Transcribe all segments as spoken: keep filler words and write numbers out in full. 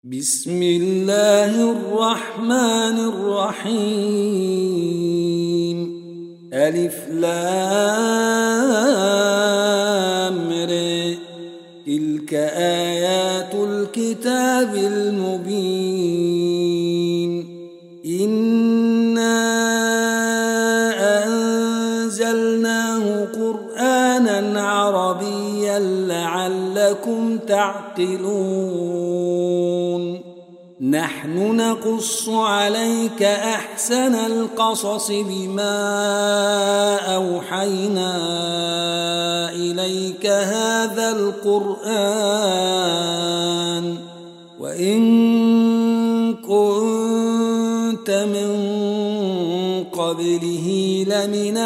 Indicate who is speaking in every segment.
Speaker 1: بسم الله الرحمن الرحيم. ألف لام ر. تلك آيات الكتاب المبين. إنا أنزلناه قرآنا عربيا لعلكم تعقلون. نحن نقص عليك أحسن القصص بما أوحينا إليك هذا القرآن وإن كنت من قبله لمن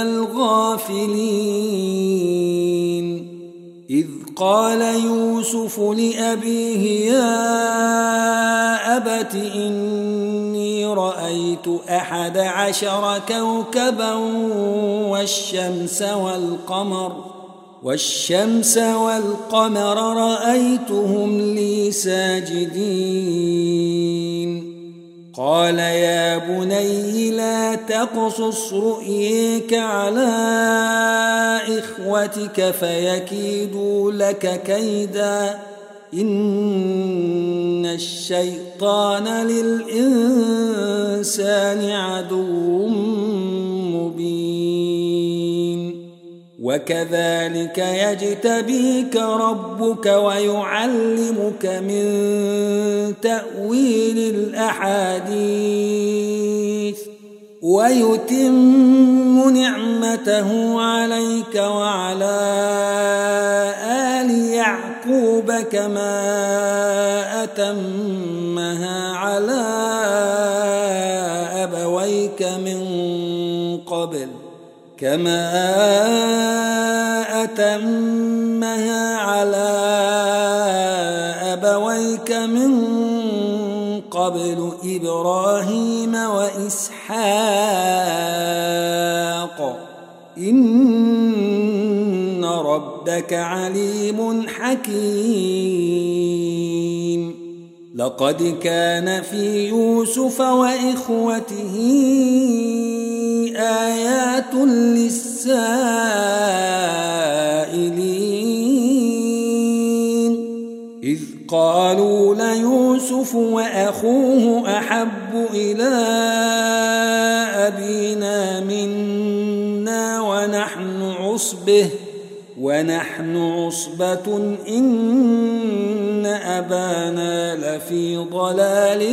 Speaker 1: الغافلين. إذ قال يوسف لأبيه يا أبت إني رأيت أحد عشر كوكبا والشمس والقمر والشمس والقمر رأيتهم لي ساجدين. قال يا بني لا تقصص رؤيك على إخوتك فيكيدوا لك كيدا إن الشيطان للإنسان عدو مبين. وكذلك يجتبيك ربك ويعلمك من تأويل الأحاديث ويتم نعمته عليك وعلى آل يعقوب كما أتمها على أبويك من قبل كما أتمها على أبويك من قبل إبراهيم وإسحاق إن ربك عليم حكيم. لقد كان في يوسف وإخوته آيات للسائلين إذ قالوا ليوسف وأخوه أحب إلى أبينا منا ونحن عصبة ونحن عصبة إن أبانا لفي ضلال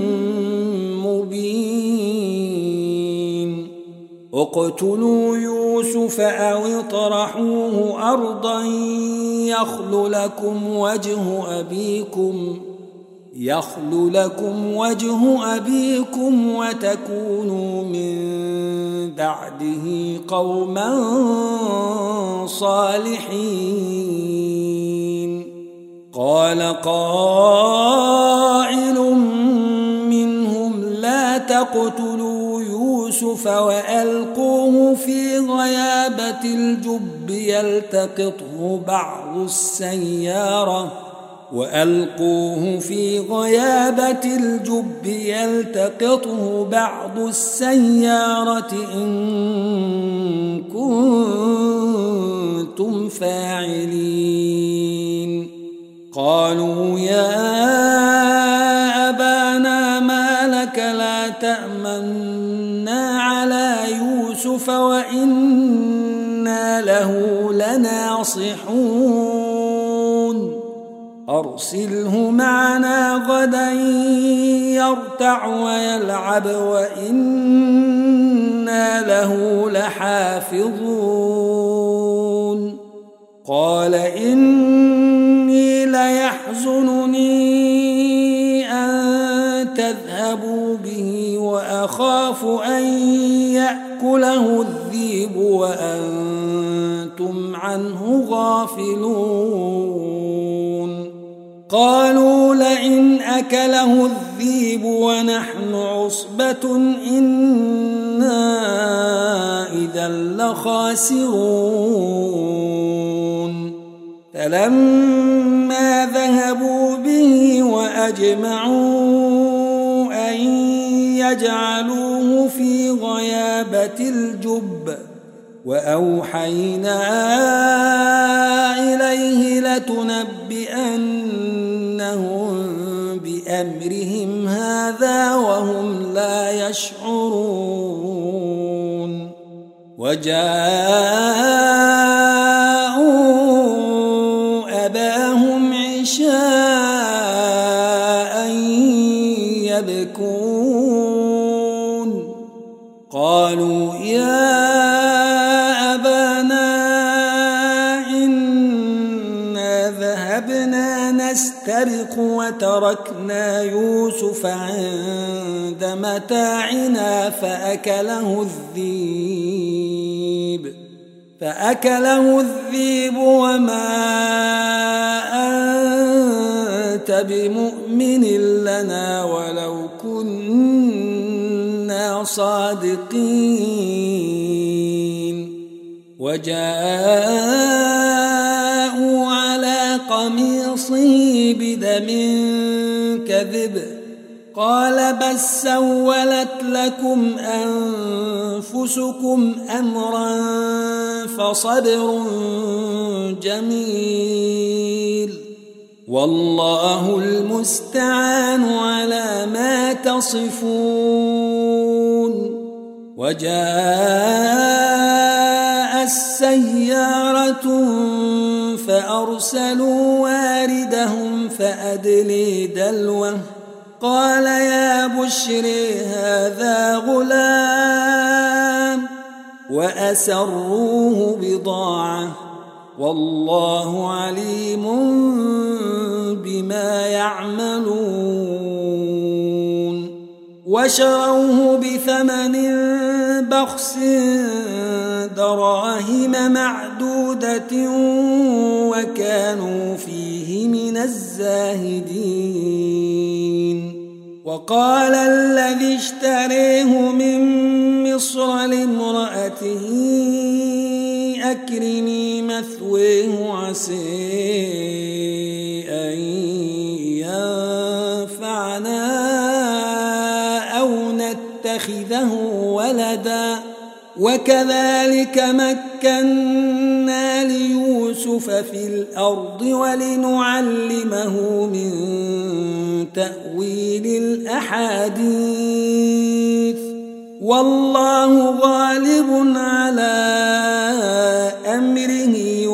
Speaker 1: مبين. اقتلوا يوسف أو اطرحوه أرضا يخل لكم وجه أبيكم يخل لكم وجه أبيكم وتكونوا من بعده قوما صالحين. قال قائل منهم لا تقتلوا يوسف وألقوه في غيابة الجب يلتقطه بعض السيارة وألقوه في غيابة الجب يلتقطه بعض السيارة إن كنتم فاعلين. قالوا يا أبانا ما لك لا تأمنا على يوسف وإنا له لناصحون. أرسله معنا غدا يرتع ويلعب وإنا له لحافظون. قال إني ليحزنني أن تذهبوا به وأخاف أن يأكله الذئب وأنتم عنه غافلون. قالوا لئن أكله الذئب ونحن عصبة إنا إذا لخاسرون. فلما ذهبوا به وأجمعوا أن يجعلوه في غيابة الجب وأوحينا إليه لتنبئنهم بأمرهم هذا وهم لا يشعرون وجاءوا أباهم عشاء يبكون قالوا يا نسترق وتركنا يوسف عند متاعنا فأكله الذئب فأكله الذئب وما أنت بمؤمن لنا ولو كنا صادقين وجاءوا على قميصه بدم كذب قال بل سولت لكم أنفسكم أمرا فصبر جميل والله المستعان على ما تصفون وجاء السيارة فأرسلوا واردهم فأدلي دلوه قال يا بشري هذا غلام وأسروه بضاعة والله عليم بما يعملون وشروه بثمن بخس دراهم معدودة وكانوا فيه من الزاهدين وقال الذي اشتريه من مصر لامرأته أكرمي مثواه عسى أن ينفعنا أو نتخذه ولدا وكذلك مكنا ليوسف في الأرض ولنعلمه من تأويل الأحاديث والله غالب على أمره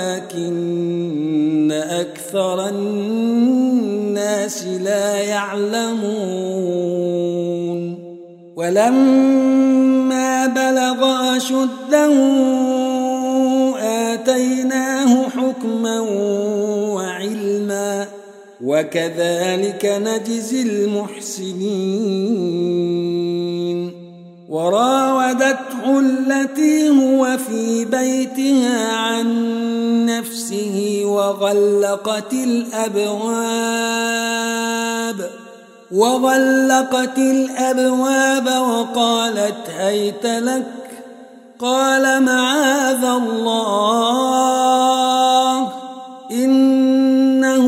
Speaker 1: ولكن أكثر الناس لا يعلمون ولما بلغ أشده آتيناه حكما وعلما وكذلك نجزي المحسنين وراودته التي هو في بيتها عن نفسه وغلقت الأبواب وغلقت الأبواب وقالت هيت لك قال معاذ الله إنه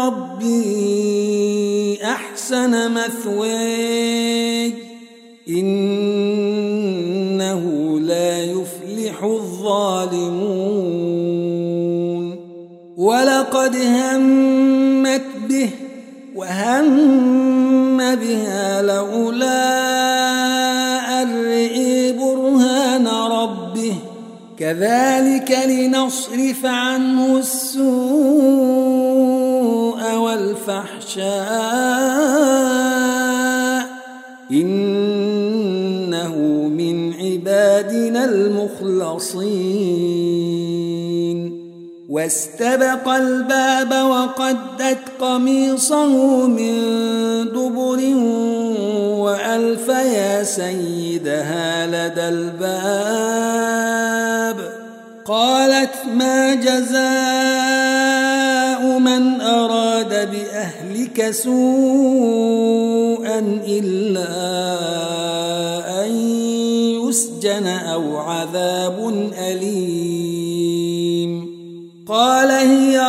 Speaker 1: ربي أحسن مثواي إنه لا يفلح الظالمون ولقد همت به وهم بها لولا أن رئي برهان ربه كذلك لنصرف عنه السوء والفحشاء إنه من عبادنا المخلصين واستبق الباب وقدت قميصه من دبر وألف يا سيدها لدى الباب قالت ما جزاء من أراد بأهلك سوءا إلا أن يسجن أو عذاب أليم قال هي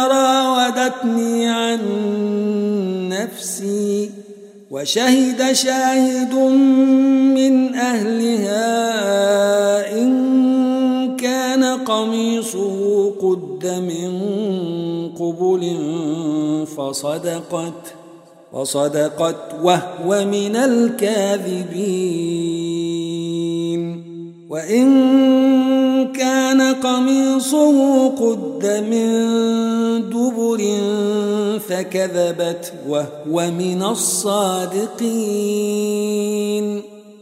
Speaker 1: وشهد شاهد من أهلها إن كان قميصه قد من قبل فصدقت فصدقت وهو من الكاذبين وإن كان قميصه قد من دبر فكذبت وهو من الصادقين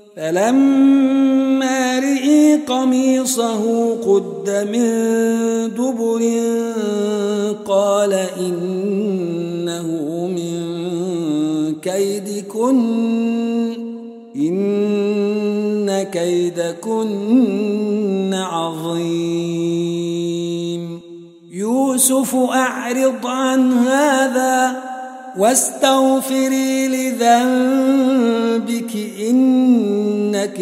Speaker 1: فلما رئي قميصه قد من دبر قال إنه من كيدكن إن كيدكن عظيم يوسف أعرض عن هذا واستغفري لذنبك إنك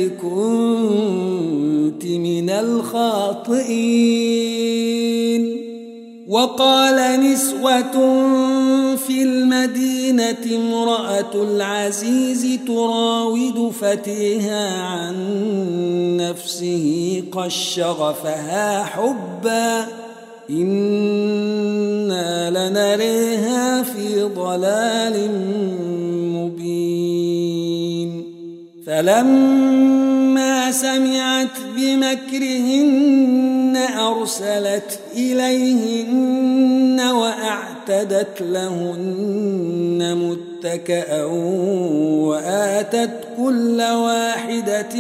Speaker 1: كنت من الخاطئين وقال نسوة في المدينة امرأة العزيز تراود فتيها عن نفسه قد شغفها حبا إنا لنريها في ضلال مبين فلما سمعت بمكرهن أرسلت إليهن وأعتدت لهن متكئا وآتت كل واحدة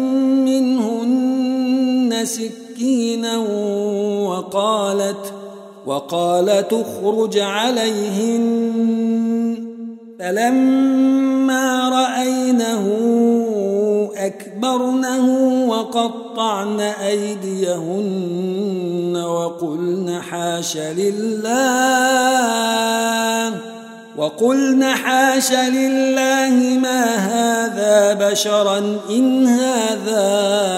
Speaker 1: منهن سكينا وقالت وقالت اخرج عليهن فلما رأينه أكبرنه وقطعن أيديهن وقلن حاش لله وقلن حاش لله ما هذا بشرا إن هذا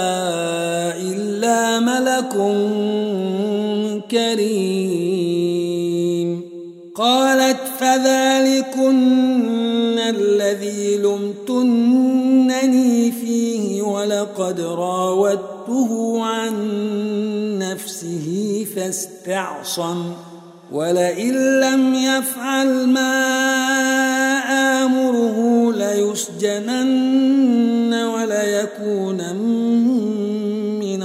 Speaker 1: إلا ملك كريم قالت فذلكن الذي لمتنني فيه ولقد راودته عن نفسه فاستعصم ولئن لم يفعل ما آمره ليسجنن وليكون من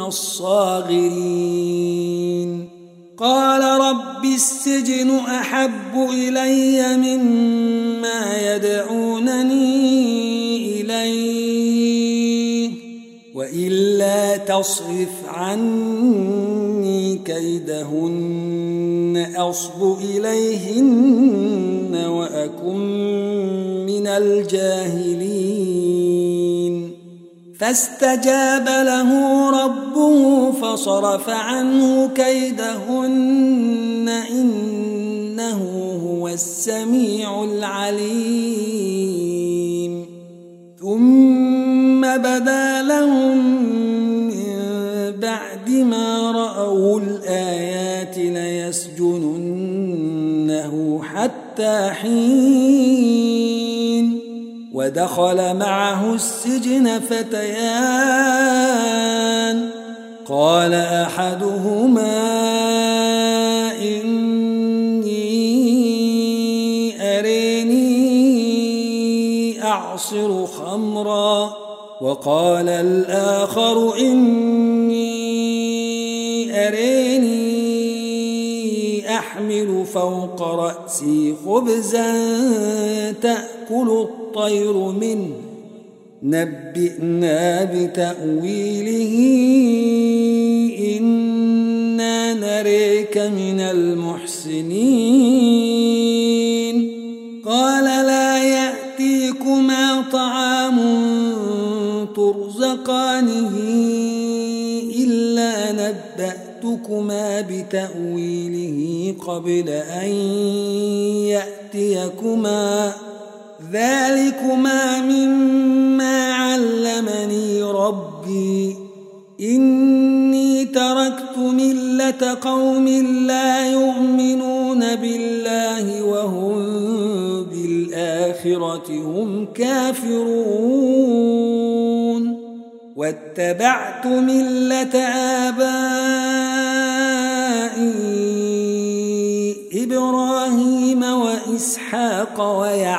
Speaker 1: الصاغرين قال رب السجن أحب إلي مما يدعونني إليه وإلا تصرف عني كيدهن أصب إليهن وأكن من الجاهلين فاستجاب له ربه فصرف عنه كيدهن إنه هو السميع العليم ثم بدا لهم من بعد ما رأوا الآيات ليسجننه حتى حين ودخل معه السجن فتيان قال أحدهما إني أريني أعصر خمرا وقال الآخر إني أريني أحمل فوق رأسي خبزا تأكل الطير منه نبئنا بتأويله إنا نريك من المحسنين قال لا يأتيكما طعام ترزقانه إلا نبأتكما بتأويله قبل أن يأتيكما ذلكما مما علمني ربي إني تركت ملة قوم لا يؤمنون بالله وهم بالآخرة وبالآخرة هم كافرون واتبعت ملة آبائي إبراهيم وإسحاق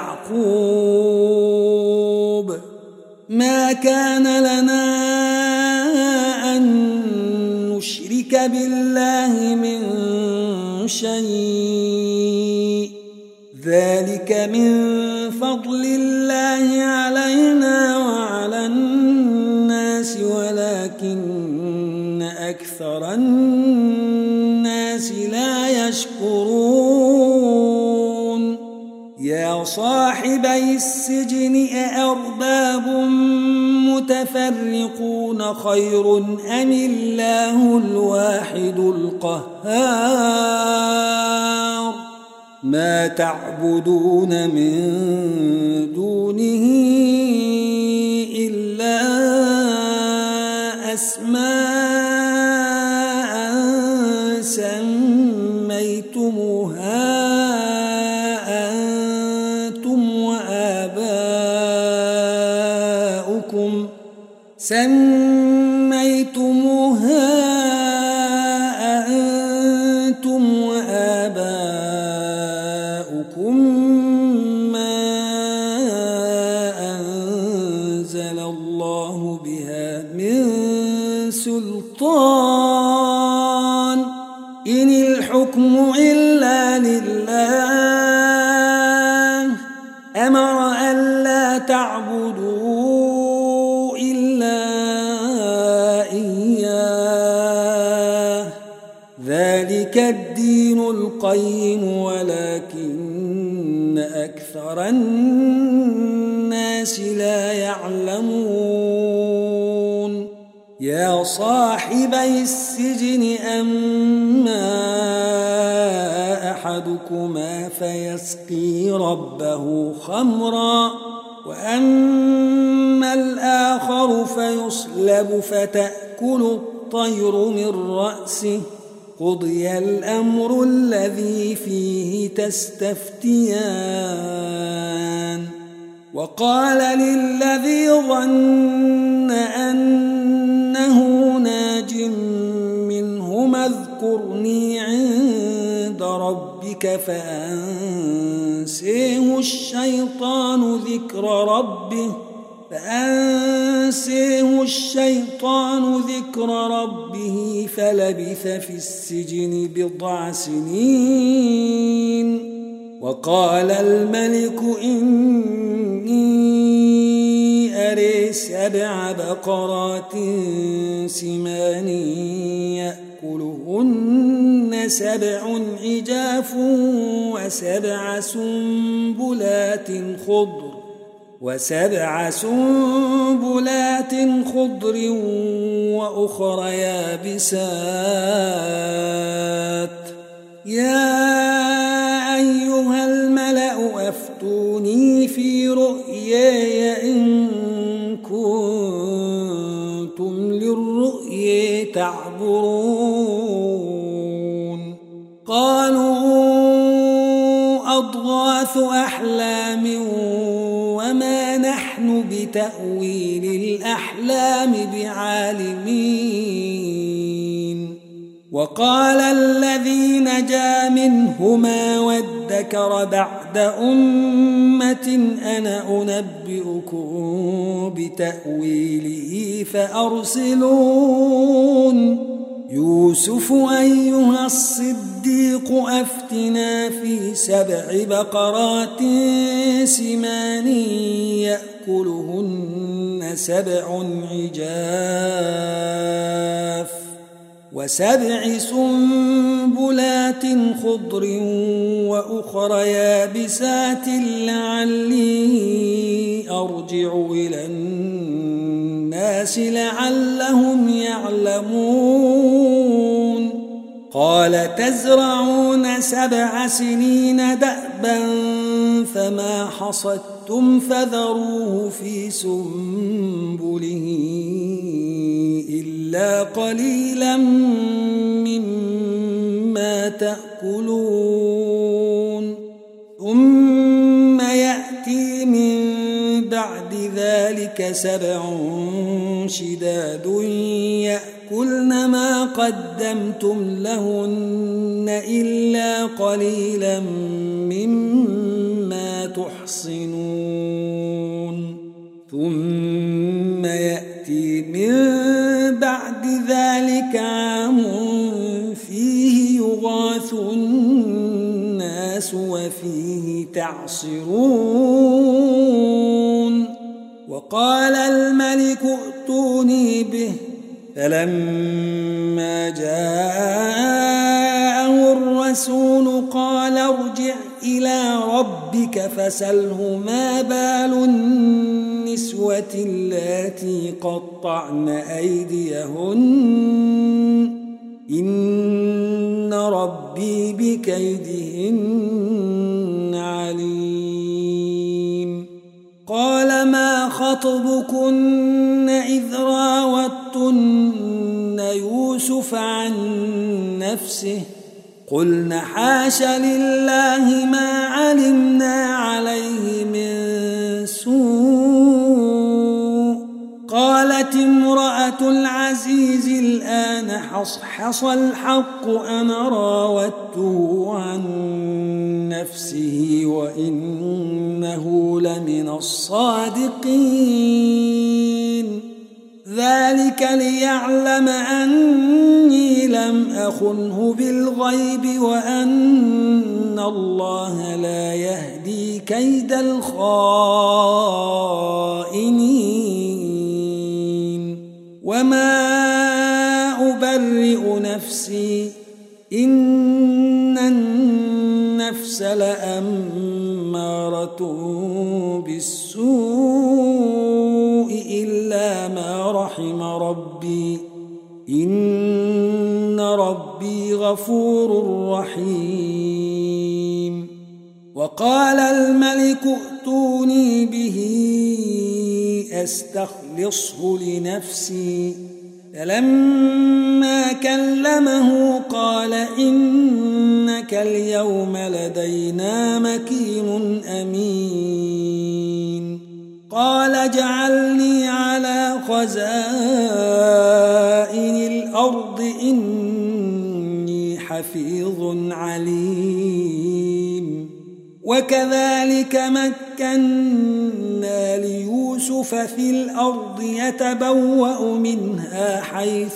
Speaker 1: ويعقوب ما كان لنا أن نشرك بالله من شيء ذلك من فضل الله علينا وعلى الناس ولكن أكثر الناس لا يشكرون يا صاحبي السجن أأرباب متفرقون خير أم الله الواحد القهار ما تعبدون من دونه إلا أسماء سميتموها أنتم وآباؤكم سميتموها أنتم وآباؤكم ما أنزل الله بها من سلطان إن الحكم إلا لله أمر ألا تعبدوا إلا إياه ذلك الدين القيم ولكن أكثر الناس لا يعلمون يا صاحبي السجن أما أحدكما فيسقي ربه خمرا وأما الآخر فيصلب فتأكل الطير من رأسه قضي الأمر الذي فيه تستفتيان وقال للذي ظن أنه ناج منهما اذكرني عند ربك فأنسيه الشيطان ذكر ربه فأنسيه الشيطان ذكر ربه فلبث في السجن بضع سنين وقال الملك إني أري سبع بقرات سمان يأكلهن سبع عجاف وسبع سنبلات خضر وسبع سنبلات خضر وأخر يابسات يا أيها الملأ أفتوني في رؤياي إن كنتم للرؤيا تعبرون قالوا أضغاث أحلام وما نحن بتأويل الأحلام بعالمين وقال الذي نجا منهما وادكر بعد أمة أنا أنبئكم بتأويله فأرسلون يوسف أيها الصديق أفتنا في سبع بقرات سمان يأكلهن سبع عجاف وسبع سنبلات خضر وأخر يابسات لعلي أرجع إلى الناس لعلهم يعلمون قال تزرعون سبع سنين دأبا فما حصدتم فذروه في سنبله إلا قليلا مما تأكلون ثم يأتي بعد ذلك سبع شداد يأكلن ما قدمتم لهن إلا قليلا مما تحصنون ثم يأتي من بعد ذلك عام فيه يغاث الناس وفيه تعصرون وقال الملك ائتوني به فلما جاءه الرسول قال ارجع إلى ربك فسله ما بال النسوة اللاتي قطعن أيديهن إن ربي بكيدهن عليم قال ما خطبكن إذ راوتن يوسف عن نفسه قلن حاش لله ما علمنا عليه من سوء قالت امرأة العزيز الآن حصحص الحق أنا راودته عن نفسه وإنه لمن الصادقين ذلك ليعلم أني لم أخنه بالغيب وأن الله لا يهدي كيد الخائنين وما أبرئ نفسي إن النفس لأمارة بالسوء إلا ما رحم ربي إن ربي غفور رحيم وقال الملك ائتوني به أستخلصه لنفسي فلما كلمه قال إنك اليوم لدينا مكين أمين قال اجعلني على خزائن الأرض إني حفيظ عليم وكذلك مكنا ليوسف في الأرض يتبوأ منها حيث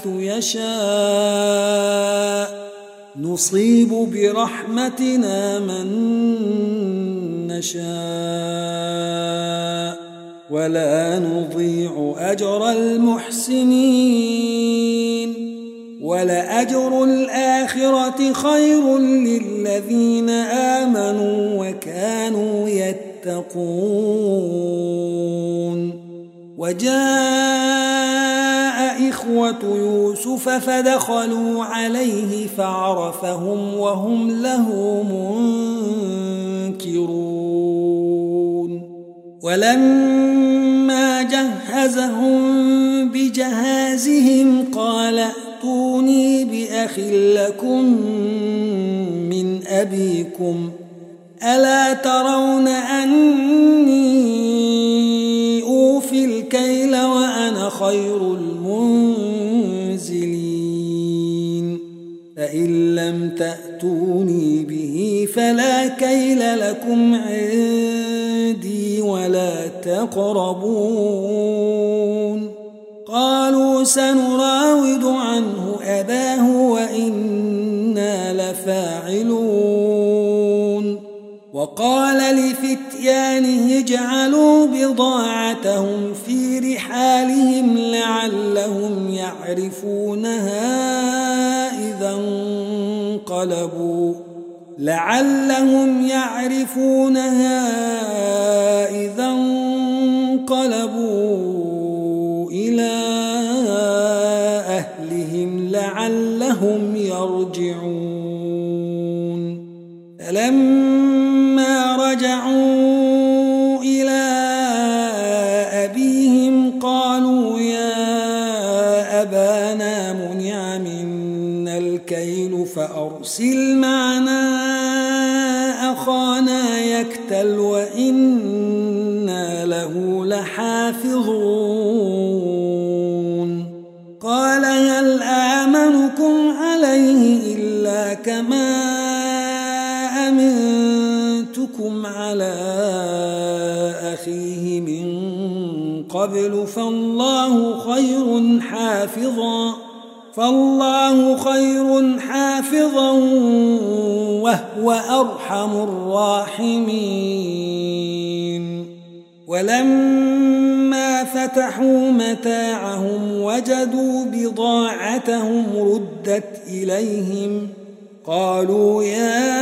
Speaker 1: يشاء نصيب برحمتنا من نشاء ولا نضيع أجر المحسنين ولأجر الآخرة خير للذين آمنوا وكانوا يتقون وجاء إخوة يوسف فدخلوا عليه فعرفهم وهم له منكرون ولما جهزهم بجهازهم قال ائتوني بأخ لكم من أبيكم ألا ترون أني أوفي الكيل وأنا خير المنزلين فإن لم تأتوني به فلا كيل لكم عندي ولا تقربون قالوا سنراود عنه أباه وإنا لفاعلون وقال لفتيانه اجعلوا بضاعتهم في رحالهم لعلهم يعرفونها إذا انقلبوا لعلهم يعرفونها إذا انقلبوا إلى أهلهم لعلهم يرجعون فلما رجعوا إلى أبيهم قالوا يا أبانا منع منا الكيل فأرسل معنا أخانا يكتل وإنا له لحافظون قال هل آمنكم عليه إلا كما أمنتكم على أخيه من قبل فالله خير حافظا فالله خير حافظا وهو أرحم الراحمين ولما فتحوا متاعهم وجدوا بضاعتهم ردت إليهم قالوا يا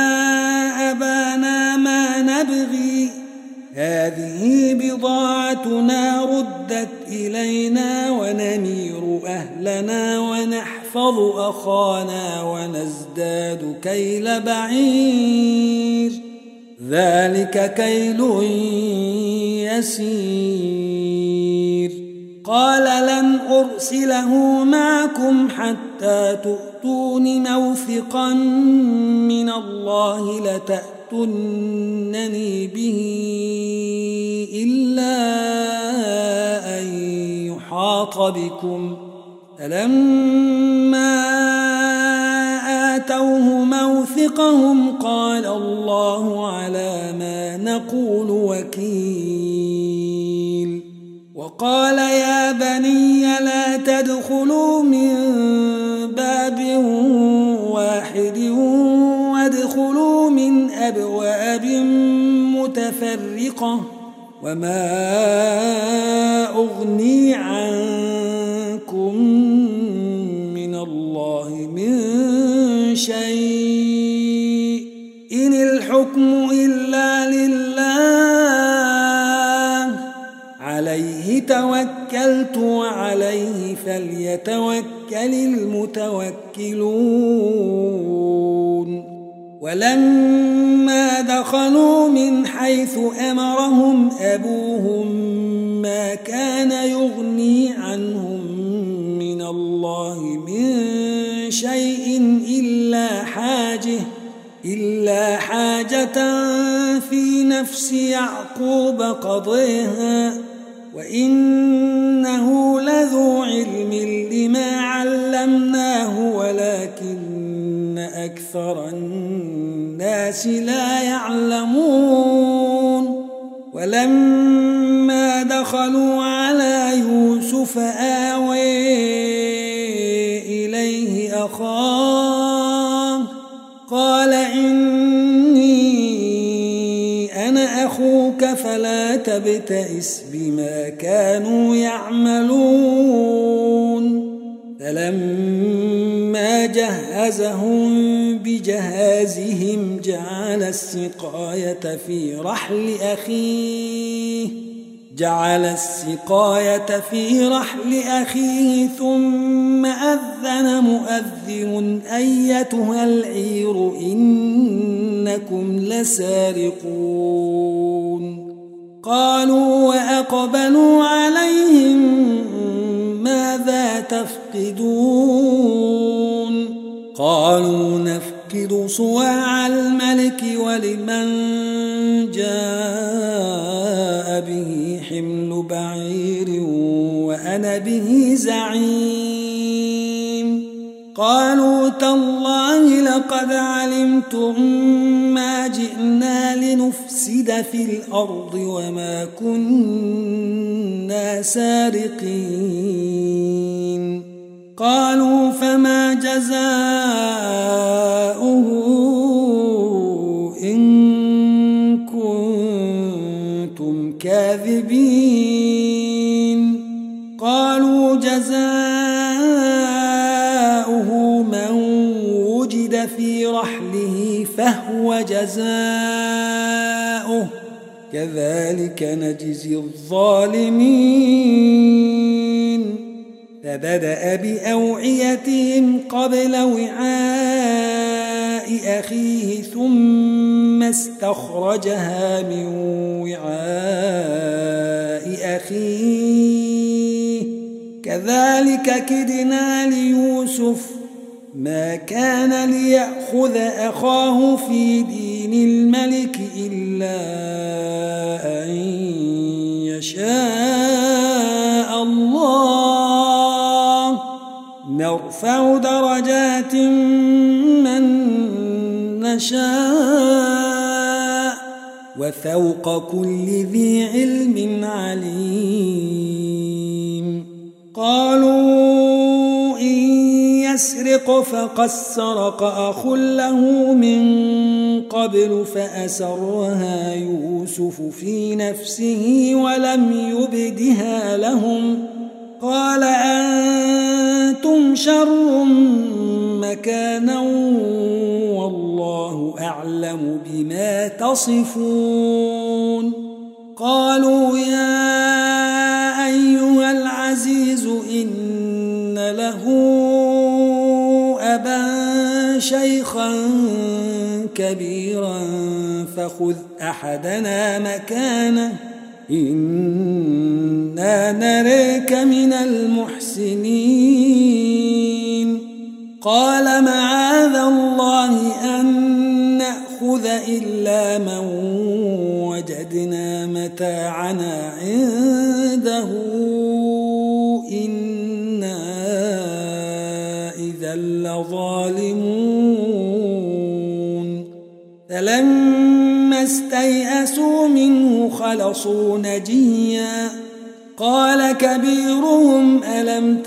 Speaker 1: أبانا ما نبغي هذه بضاعتنا ردت إلينا ونمير أهلنا ونحفظ أخانا ونزداد كيل بعير ذلك كيل يسير قال لن أرسله معكم حتى تؤتون موثقا من الله لتأتونني به إلا أن يحاط بكم فلما آتوه موثقهم قال الله على ما نقول وكيل وقال يا بني لا تدخلوا من باب واحد وادخلوا من أبواب متفرقة وما أغني عنكم من الله من شيء إن الحكم إلا لله عليه توكلت وعليه فليتوكل المتوكلون ولما دخلوا من حيث أمرهم أبوهم ما كان يغني عنهم من الله من شيء إلا حاجة إلا حاجة في نفس يعقوب قضيها وإنه لذو علم لما علمناه ولكن أكثر الناس لا يعلمون ولما دخلوا على يوسف آوي إليه أخاه قال إني أنا أخوك فلا تبتئس بما كانوا يعملون فلما جهزهم بجهازهم جعل السقاية في رحل أخيه جعل السقاية في رحل أخيه ثم أذن مؤذن أيتها العير إنكم لسارقون قالوا وأقبلوا عليهم ماذا تفقدون قالوا نفقد صواع الملك ولمن جاء به حمل بعير وأنا به زعيم قالوا تالله لقد علمتم ما جئنا لنفسد في الأرض وما كنا سارقين قالوا فما جزاؤه إن كنتم كاذبين قالوا جزاؤه من وجد في رحله فهو جزاؤه كذلك نجزي الظالمين فبدأ بأوعيتهم قبل وعاء أخيه ثم استخرجها من وعاء أخيه كذلك كدنا ليوسف ما كان ليأخذ أخاه في دين الملك إلا أن شاء الله نرفع درجات من نشاء وفوق كل ذي علم عليم. قالوا إن يسرق فقد سرق أخ له من قبل فأسرها يوسف في نفسه ولم يبدها لهم قال أنتم شر مكانا والله أعلم بما تصفون. قالوا يا أيها العزيز إن له أبا شيخا كبيرا فخذ أحدنا مكانه إنا نريك من المحسنين. قال معاذ الله أن نأخذ إلا من وجدنا متاعنا عنده إنا إذا لظالمون. فلما استيئسوا منه خلصوا نجيا قال كبيرهم ألم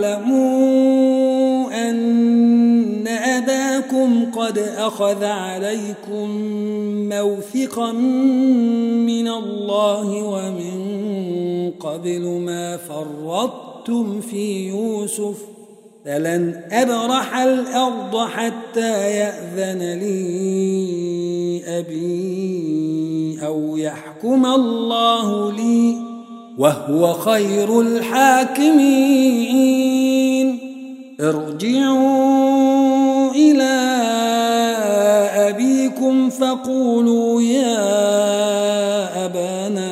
Speaker 1: تعلموا أن أباكم قد أخذ عليكم موثقا من الله ومن قبل ما فرطتم في يوسف فلن أبرح الأرض حتى يأذن لي أبي أو يحكم الله لي وهو خير الحاكمين. ارجعوا إلى أبيكم فقولوا يا أبانا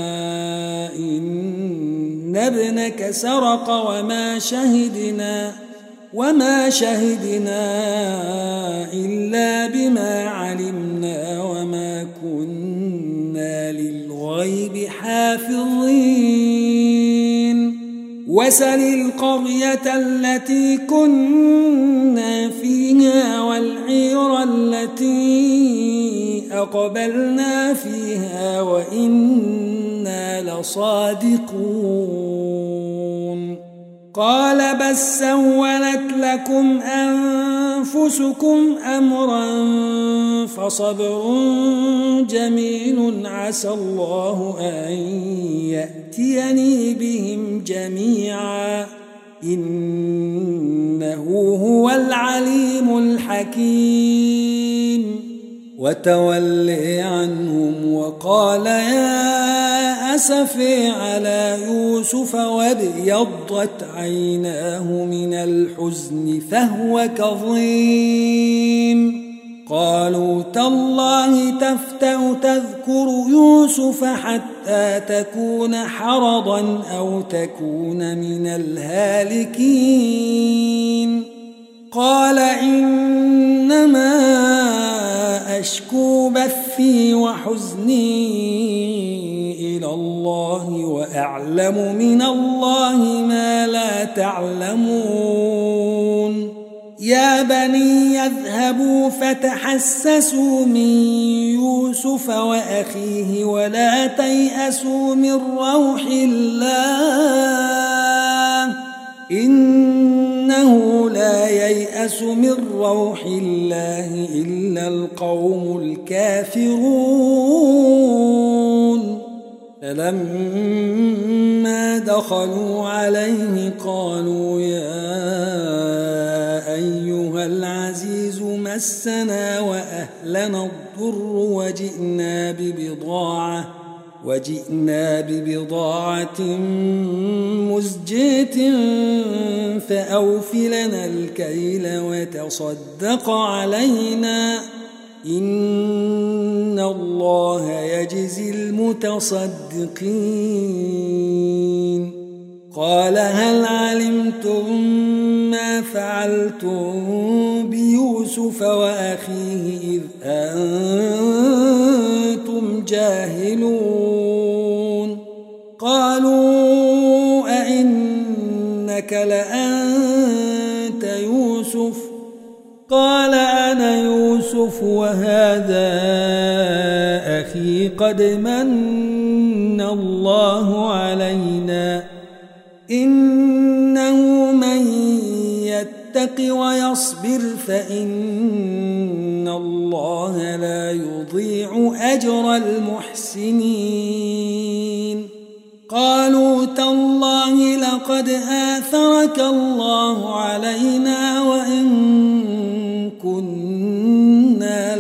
Speaker 1: إن ابنك سرق وما شهدنا وما شهدنا إلا بما علمنا وما كنا للغيب حافظين. وسل القرية التي كنا فيها والعير التي أقبلنا فيها وإنا لصادقون. قال بل سولت لكم أنفسكم أمرا فصبر جميل عسى الله أن يأتيني بهم جميعا إنه هو العليم الحكيم. وتولي عنهم وقال يا أسفي على يوسف وابيضت عيناه من الحزن فهو كظيم. قالوا تالله تفتأ تذكر يوسف حتى تكون حرضا أو تكون من الهالكين. قال إنما أشكو بثي وحزني إلى الله وأعلم من الله ما لا تعلمون. يا بني يذهبوا فتحسسوا من يوسف وأخيه ولا تيأسوا من روح الله إنه لا ييأس من روح الله إلا القوم الكافرون. فلما دخلوا عليه قالوا يا أيها العزيز مسنا وأهلنا الضر وجئنا ببضاعة وجئنا ببضاعة مزجاة فأوف لنا الكيل وتصدق علينا إن الله يجزي المتصدقين. قال هل علمتم ما فعلتم بيوسف وأخيه إذ أنتم جاهلون. قالوا أئنك لأنت يوسف قال أنا يوسف وهذا أخي قد من الله علينا إنه من يتق ويصبر فإن الله لا يضيع أجر المحسنين قالوا تالله لقد آثرك الله علينا وإن كنا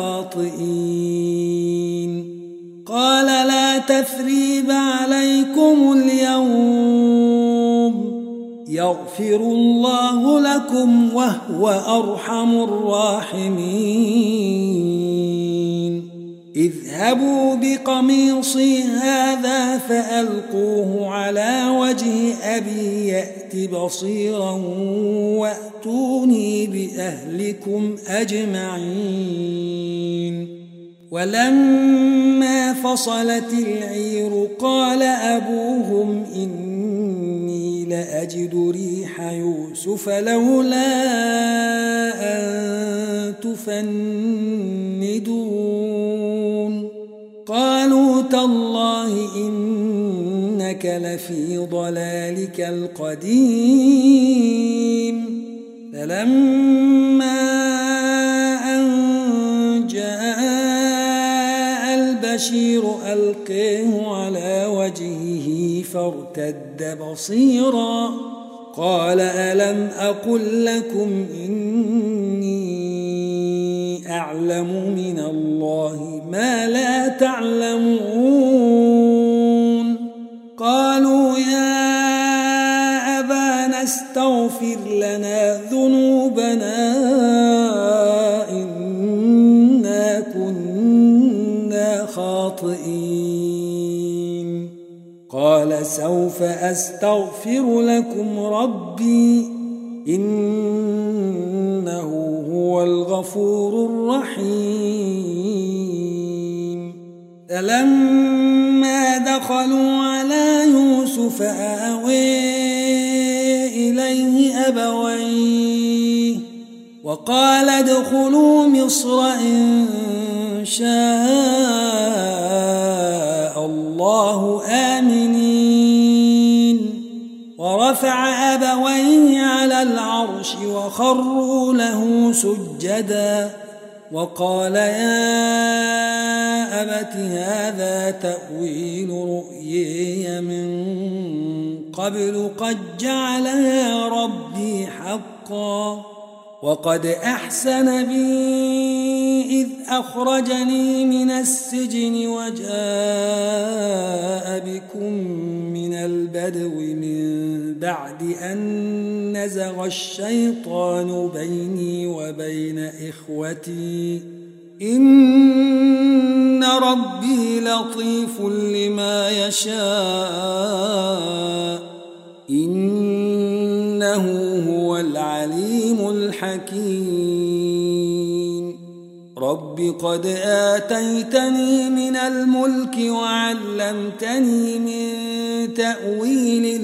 Speaker 1: لخاطئين قال لا تثريب عليكم اليوم يغفر الله لكم وهو أرحم الراحمين اذهبوا بقميصي هذا فألقوه على وجه أبي يأت بصيرا وأتوني بأهلكم أجمعين ولما فصلت العير قال أبوهم إني لأجد ريح يوسف لولا أن تفندون قالوا تالله إنك لفي ضلالك القديم فلما أن جاء البشير ألقيه على وجهه فارتد بصيرا قال ألم أقل لكم إني أعلم من الله ما لا تعلمون قالوا يا أبانا استغفر لنا ذنوبنا إنا كنا خاطئين قال سوف أستغفر لكم ربي إنه هو الغفور الرحيم فلما دخلوا على يوسف آوي إليه أبويه وقال ادخلوا مصر إن شاء الله آمنين ورفع أبويه على العرش وخروا له سجدا وقال يا أبت هذا تأويل رؤياي من قبل قد جعلها ربي حقا وقد أحسن بي إذ أخرجني من السجن وجاء بكم من البدو من بعد أن نزغ الشيطان بيني وبين إخوتي إن ربي لطيف لما يشاء إنه هو العليم الحكيم رب قد آتيتني من الملك وعلمتني من تأويل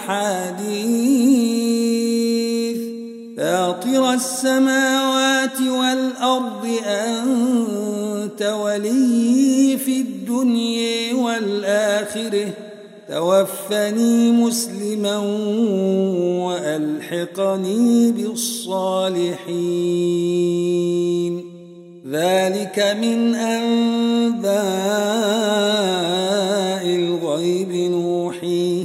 Speaker 1: الأحاديث فاطر السماوات والأرض أنت ولي في الدنيا والآخرة توفني مسلما وألحقني بالصالحين ذلك من أنباء الغيب نوحيه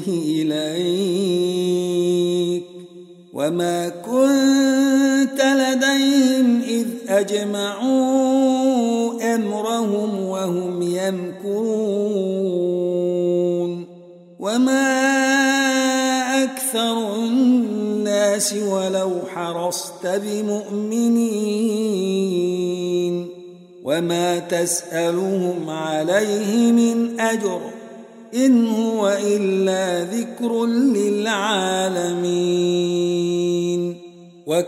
Speaker 1: إليك وما كنت لديهم إذ أجمعوا أمرهم وهم يمكرون وما أكثر الناس ولو حرصت بمؤمنين وما تسألهم عليه من أجر إن هو إلا ذكر للعالمين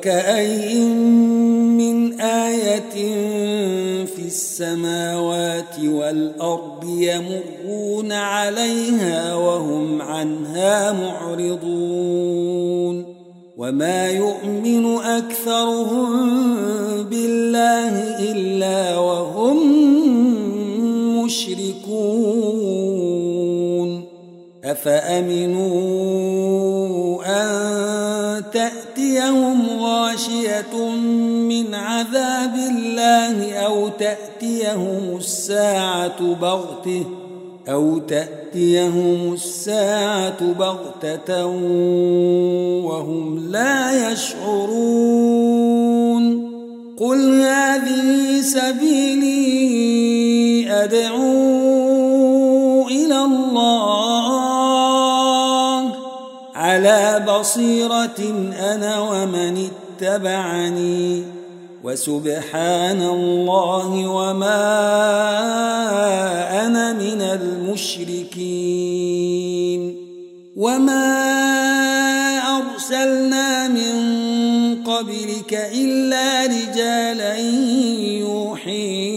Speaker 1: وكأين من آية في السماوات والأرض يمرون عليها وهم عنها معرضون وما يؤمن أكثرهم بالله إلا وهم مشركون أفأمنوا أن تأتيهم غاشية من عذاب الله أو تأتيهم الساعة بغتة أو تأتيهم الساعة بغتة وهم لا يشعرون قل هذه سبيلي أدعو إلى الله على بصيرة أنا ومن اتبعني وسبحان الله وما أنا من المشركين وما أرسلنا من قبلك إلا رجالا يوحي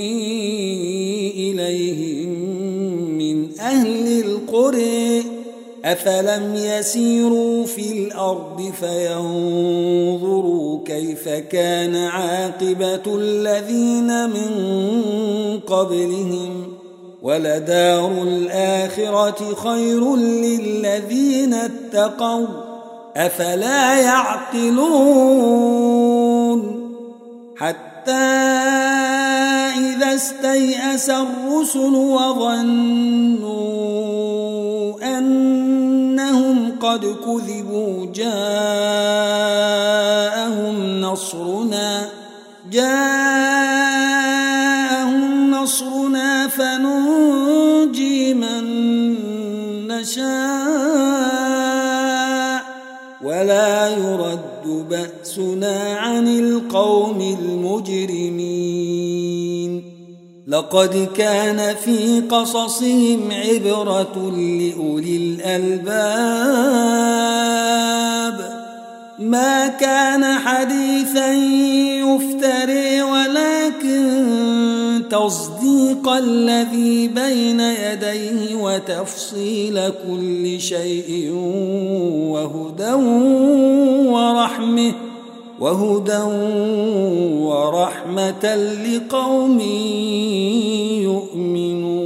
Speaker 1: إليهم من أهل القرى أفلم يسيروا في الأرض فينظروا كيف كان عاقبة الذين من قبلهم ولدار الآخرة خير للذين اتقوا أفلا يعقلون حتى إذا استيأس الرسل وظنوا أنهم قد كذبوا جاءهم نصرنا جاءهم نصرنا فننجي من نشاء ولا يرد بأسنا عن القوم المجرمين لقد كان في قصصهم عبرة لأولي الألباب ما كان حديثا يفتري ولكن تصديق الذي بين يديه وتفصيل كل شيء وهدى ورحمة وهدى ورحمة لقوم يؤمنون.